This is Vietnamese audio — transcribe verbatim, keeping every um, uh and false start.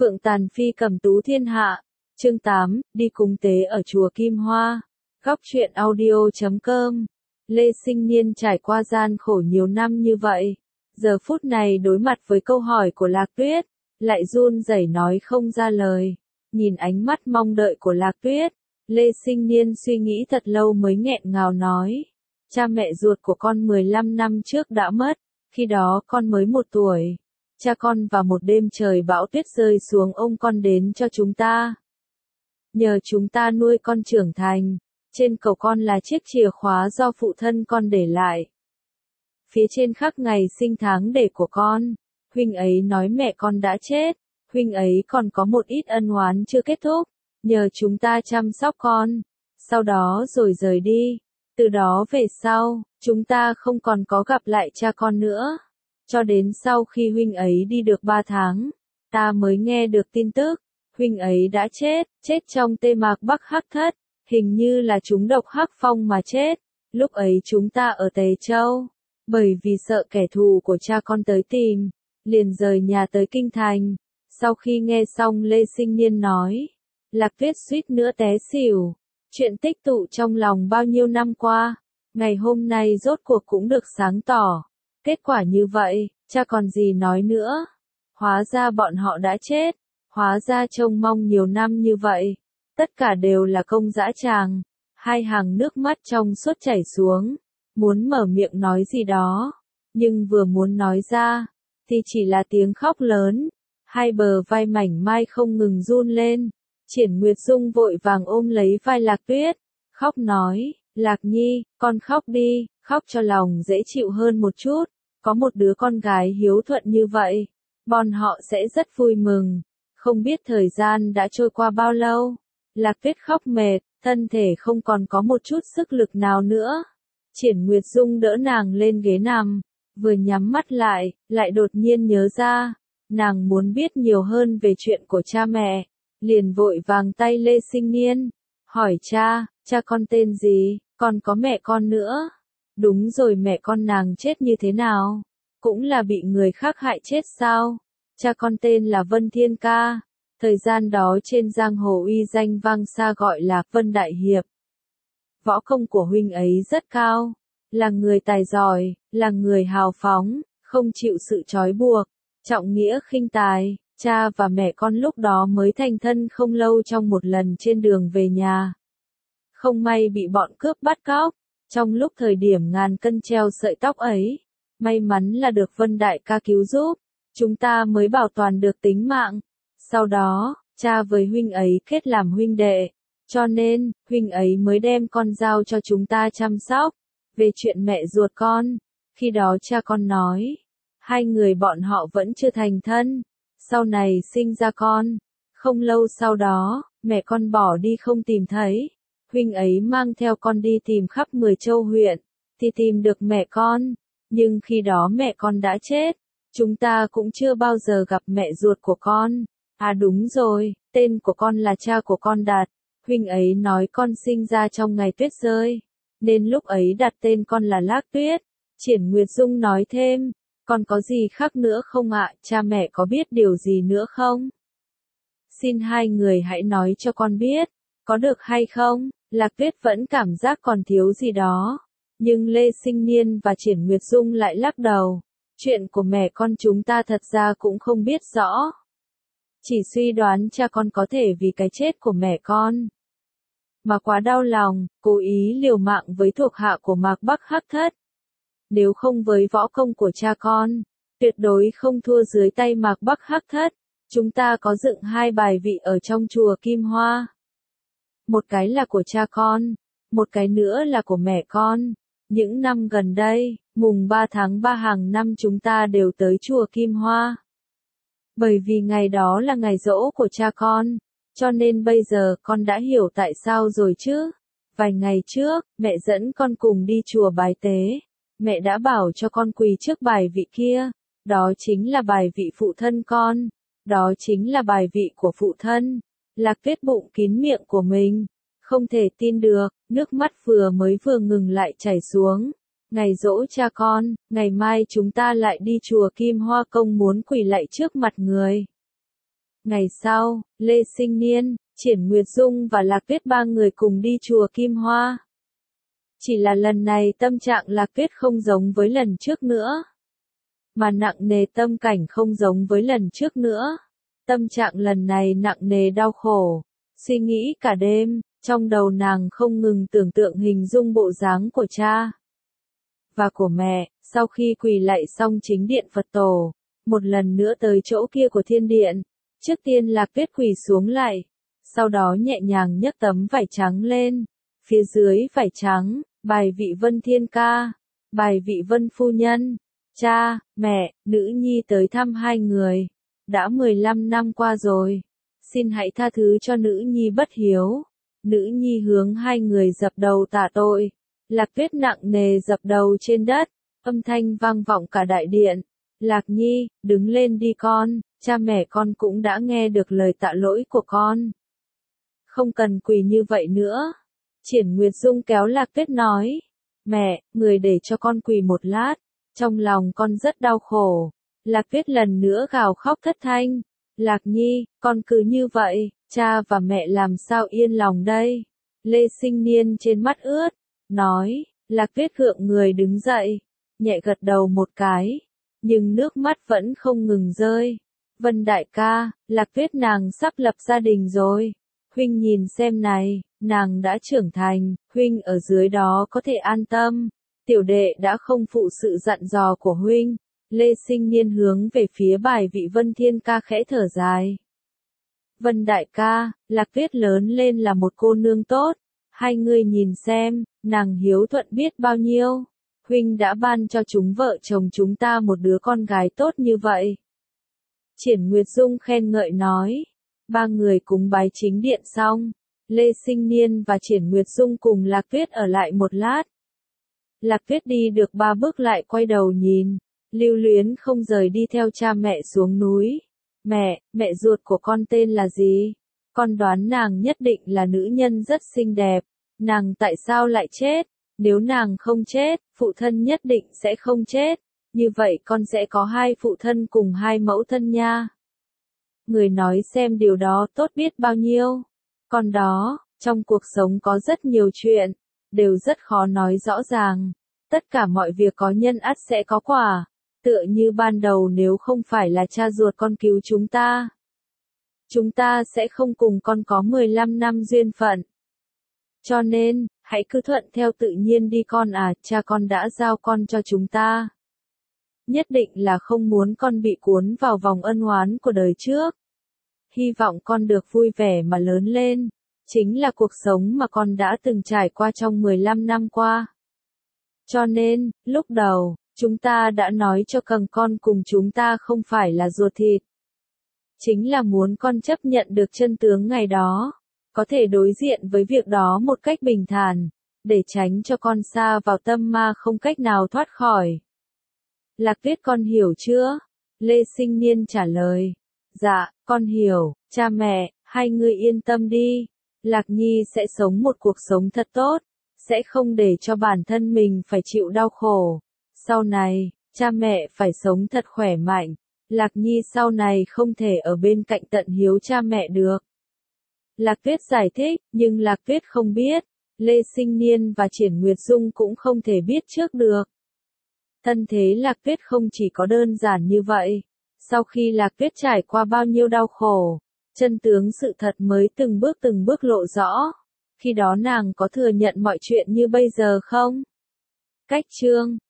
Phượng Tàn Phi cầm tú thiên hạ, chương tám, đi cúng tế ở chùa Kim Hoa. Góc truyện audio chấm com. Lê Sinh Niên trải qua gian khổ nhiều năm như vậy, giờ phút này đối mặt với câu hỏi của Lạc Tuyết, lại run rẩy nói không ra lời. Nhìn ánh mắt mong đợi của Lạc Tuyết, Lê Sinh Niên suy nghĩ thật lâu mới nghẹn ngào nói. Cha mẹ ruột của con mười lăm năm trước đã mất, khi đó con mới một tuổi. Cha con vào một đêm trời bão tuyết rơi xuống ôm con đến cho chúng ta. Nhờ chúng ta nuôi con trưởng thành, trên cầu con là chiếc chìa khóa do phụ thân con để lại. Phía trên khắc ngày sinh tháng đẻ của con, huynh ấy nói mẹ con đã chết, huynh ấy còn có một ít ân oán chưa kết thúc, nhờ chúng ta chăm sóc con, sau đó rồi rời đi. Từ đó về sau, chúng ta không còn có gặp lại cha con nữa. Cho đến sau khi huynh ấy đi được ba tháng, ta mới nghe được tin tức, huynh ấy đã chết, chết trong tê mạc Bắc Hắc Thất, hình như là trúng độc Hắc Phong mà chết. Lúc ấy chúng ta ở Tề Châu, bởi vì sợ kẻ thù của cha con tới tìm, liền rời nhà tới Kinh Thành. Sau khi nghe xong Lê Sinh Niên nói, Lạc Tuyết suýt nữa té xỉu. Chuyện tích tụ trong lòng bao nhiêu năm qua, ngày hôm nay rốt cuộc cũng được sáng tỏ. Kết quả như vậy, cha còn gì nói nữa. Hóa ra bọn họ đã chết, hóa ra trông mong nhiều năm như vậy, tất cả đều là công dã tràng. Hai hàng nước mắt trong suốt chảy xuống, muốn mở miệng nói gì đó, nhưng vừa muốn nói ra, thì chỉ là tiếng khóc lớn, hai bờ vai mảnh mai không ngừng run lên. Triển Nguyệt Dung vội vàng ôm lấy vai Lạc Tuyết, khóc nói, Lạc Nhi, con khóc đi, khóc cho lòng dễ chịu hơn một chút, có một đứa con gái hiếu thuận như vậy, bọn họ sẽ rất vui mừng. Không biết thời gian đã trôi qua bao lâu, Lạc Tuyết khóc mệt, thân thể không còn có một chút sức lực nào nữa. Triển Nguyệt Dung đỡ nàng lên ghế nằm, vừa nhắm mắt lại, lại đột nhiên nhớ ra, nàng muốn biết nhiều hơn về chuyện của cha mẹ. Liền vội vàng tay Lê Sinh Niên, hỏi cha, cha con tên gì, còn có mẹ con nữa. Đúng rồi, mẹ con nàng chết như thế nào? Cũng là bị người khác hại chết sao? Cha con tên là Vân Thiên Ca, thời gian đó trên giang hồ uy danh vang xa gọi là Vân Đại Hiệp. Võ công của huynh ấy rất cao, là người tài giỏi, là người hào phóng, không chịu sự trói buộc, trọng nghĩa khinh tài. Cha và mẹ con lúc đó mới thành thân không lâu, trong một lần trên đường về nhà, không may bị bọn cướp bắt cóc. Trong lúc thời điểm ngàn cân treo sợi tóc ấy, may mắn là được Vân Đại Ca cứu giúp, chúng ta mới bảo toàn được tính mạng. Sau đó, cha với huynh ấy kết làm huynh đệ, cho nên, huynh ấy mới đem con giao cho chúng ta chăm sóc. Về chuyện mẹ ruột con, khi đó cha con nói, hai người bọn họ vẫn chưa thành thân. Sau này sinh ra con, không lâu sau đó, mẹ con bỏ đi không tìm thấy. Huynh ấy mang theo con đi tìm khắp mười châu huyện, thì tìm được mẹ con. Nhưng khi đó mẹ con đã chết, chúng ta cũng chưa bao giờ gặp mẹ ruột của con. À đúng rồi, tên của con là cha của con đặt. Huynh ấy nói con sinh ra trong ngày tuyết rơi, nên lúc ấy đặt tên con là Lạc Tuyết. Triển Nguyệt Dung nói thêm. Còn có gì khác nữa không ạ? Cha mẹ có biết điều gì nữa không? Xin hai người hãy nói cho con biết, có được hay không? Lạc Tuyết vẫn cảm giác còn thiếu gì đó, nhưng Lê Sinh Niên và Triển Nguyệt Dung lại lắc đầu. Chuyện của mẹ con chúng ta thật ra cũng không biết rõ. Chỉ suy đoán cha con có thể vì cái chết của mẹ con mà quá đau lòng, cố ý liều mạng với thuộc hạ của Mạc Bắc Hắc Thất. Nếu không với võ công của cha con, tuyệt đối không thua dưới tay Mạc Bắc Hắc Thất. Chúng ta có dựng hai bài vị ở trong chùa Kim Hoa. Một cái là của cha con, một cái nữa là của mẹ con. Những năm gần đây, mùng ba tháng ba hàng năm chúng ta đều tới chùa Kim Hoa. Bởi vì ngày đó là ngày giỗ của cha con, cho nên bây giờ con đã hiểu tại sao rồi chứ. Vài ngày trước, mẹ dẫn con cùng đi chùa bái tế. Mẹ đã bảo cho con quỳ trước bài vị kia, đó chính là bài vị phụ thân con, đó chính là bài vị của phụ thân. Lạc Tuyết bụng kín miệng của mình, không thể tin được, nước mắt vừa mới vừa ngừng lại chảy xuống. Ngày giỗ cha con, ngày mai chúng ta lại đi chùa Kim Hoa Công muốn quỳ lạy trước mặt người. Ngày sau, Lê Sinh Niên, Triển Nguyệt Dung và Lạc Tuyết ba người cùng đi chùa Kim Hoa. Chỉ là lần này tâm trạng Lạc Tuyết không giống với lần trước nữa. Mà nặng nề, tâm cảnh không giống với lần trước nữa. Tâm trạng lần này nặng nề đau khổ. Suy nghĩ cả đêm, trong đầu nàng không ngừng tưởng tượng hình dung bộ dáng của cha và của mẹ, sau khi quỳ lạy xong chính điện Phật tổ, một lần nữa tới chỗ kia của thiên điện. Trước tiên Lạc Tuyết quỳ xuống lạy, sau đó nhẹ nhàng nhấc tấm vải trắng lên, phía dưới vải trắng, bài vị Vân Thiên Ca, bài vị Vân Phu Nhân, cha, mẹ, nữ nhi tới thăm hai người, đã mười lăm năm qua rồi, xin hãy tha thứ cho nữ nhi bất hiếu. Nữ nhi hướng hai người dập đầu tạ tội. Lạc Tuyết nặng nề dập đầu trên đất, âm thanh vang vọng cả đại điện. Lạc Nhi, đứng lên đi con, cha mẹ con cũng đã nghe được lời tạ lỗi của con. Không cần quỳ như vậy nữa. Triển Nguyệt Dung kéo Lạc Tuyết nói, mẹ, người để cho con quỳ một lát, trong lòng con rất đau khổ. Lạc Tuyết lần nữa gào khóc thất thanh. Lạc Nhi, con cứ như vậy, cha và mẹ làm sao yên lòng đây? Lê Sinh Niên trên mắt ướt, nói, Lạc Tuyết gượng người đứng dậy, nhẹ gật đầu một cái, nhưng nước mắt vẫn không ngừng rơi. Vân đại ca, Lạc Tuyết nàng sắp lập gia đình rồi, huynh nhìn xem này, nàng đã trưởng thành, huynh ở dưới đó có thể an tâm, tiểu đệ đã không phụ sự dặn dò của huynh. Lê Sinh Niên hướng về phía bài vị Vân Thiên Ca khẽ thở dài. Vân đại ca, Lạc Tuyết lớn lên là một cô nương tốt, hai người nhìn xem, nàng hiếu thuận biết bao nhiêu. Huynh đã ban cho chúng vợ chồng chúng ta một đứa con gái tốt như vậy. Triển Nguyệt Dung khen ngợi nói. Ba người cúng bái chính điện xong, Lê Sinh Niên và Triển Nguyệt Dung cùng Lạc Tuyết ở lại một lát. Lạc Tuyết đi được ba bước lại quay đầu nhìn, lưu luyến không rời đi theo cha mẹ xuống núi. Mẹ, mẹ ruột của con tên là gì? Con đoán nàng nhất định là nữ nhân rất xinh đẹp. Nàng tại sao lại chết? Nếu nàng không chết, phụ thân nhất định sẽ không chết. Như vậy con sẽ có hai phụ thân cùng hai mẫu thân nha. Người nói xem điều đó tốt biết bao nhiêu. Còn đó, trong cuộc sống có rất nhiều chuyện, đều rất khó nói rõ ràng. Tất cả mọi việc có nhân ắt sẽ có quả. Tựa như ban đầu nếu không phải là cha ruột con cứu chúng ta, chúng ta sẽ không cùng con có mười lăm năm duyên phận. Cho nên, hãy cứ thuận theo tự nhiên đi con à, cha con đã giao con cho chúng ta. Nhất định là không muốn con bị cuốn vào vòng ân oán của đời trước. Hy vọng con được vui vẻ mà lớn lên, chính là cuộc sống mà con đã từng trải qua trong mười lăm năm qua. Cho nên, lúc đầu, chúng ta đã nói cho rằng con cùng chúng ta không phải là ruột thịt. Chính là muốn con chấp nhận được chân tướng ngày đó, có thể đối diện với việc đó một cách bình thản, để tránh cho con sa vào tâm ma không cách nào thoát khỏi. Lạc Tuyết con hiểu chưa? Lê Sinh Niên trả lời. Dạ, con hiểu, cha mẹ, hai người yên tâm đi. Lạc Nhi sẽ sống một cuộc sống thật tốt, sẽ không để cho bản thân mình phải chịu đau khổ. Sau này, cha mẹ phải sống thật khỏe mạnh. Lạc Nhi sau này không thể ở bên cạnh tận hiếu cha mẹ được. Lạc Tuyết giải thích, nhưng Lạc Tuyết không biết. Lê Sinh Niên và Triển Nguyệt Dung cũng không thể biết trước được. Thân thế Lạc Tuyết không chỉ có đơn giản như vậy. Sau khi Lạc Tuyết trải qua bao nhiêu đau khổ, chân tướng sự thật mới từng bước từng bước lộ rõ. Khi đó nàng có thừa nhận mọi chuyện như bây giờ không? Cách chương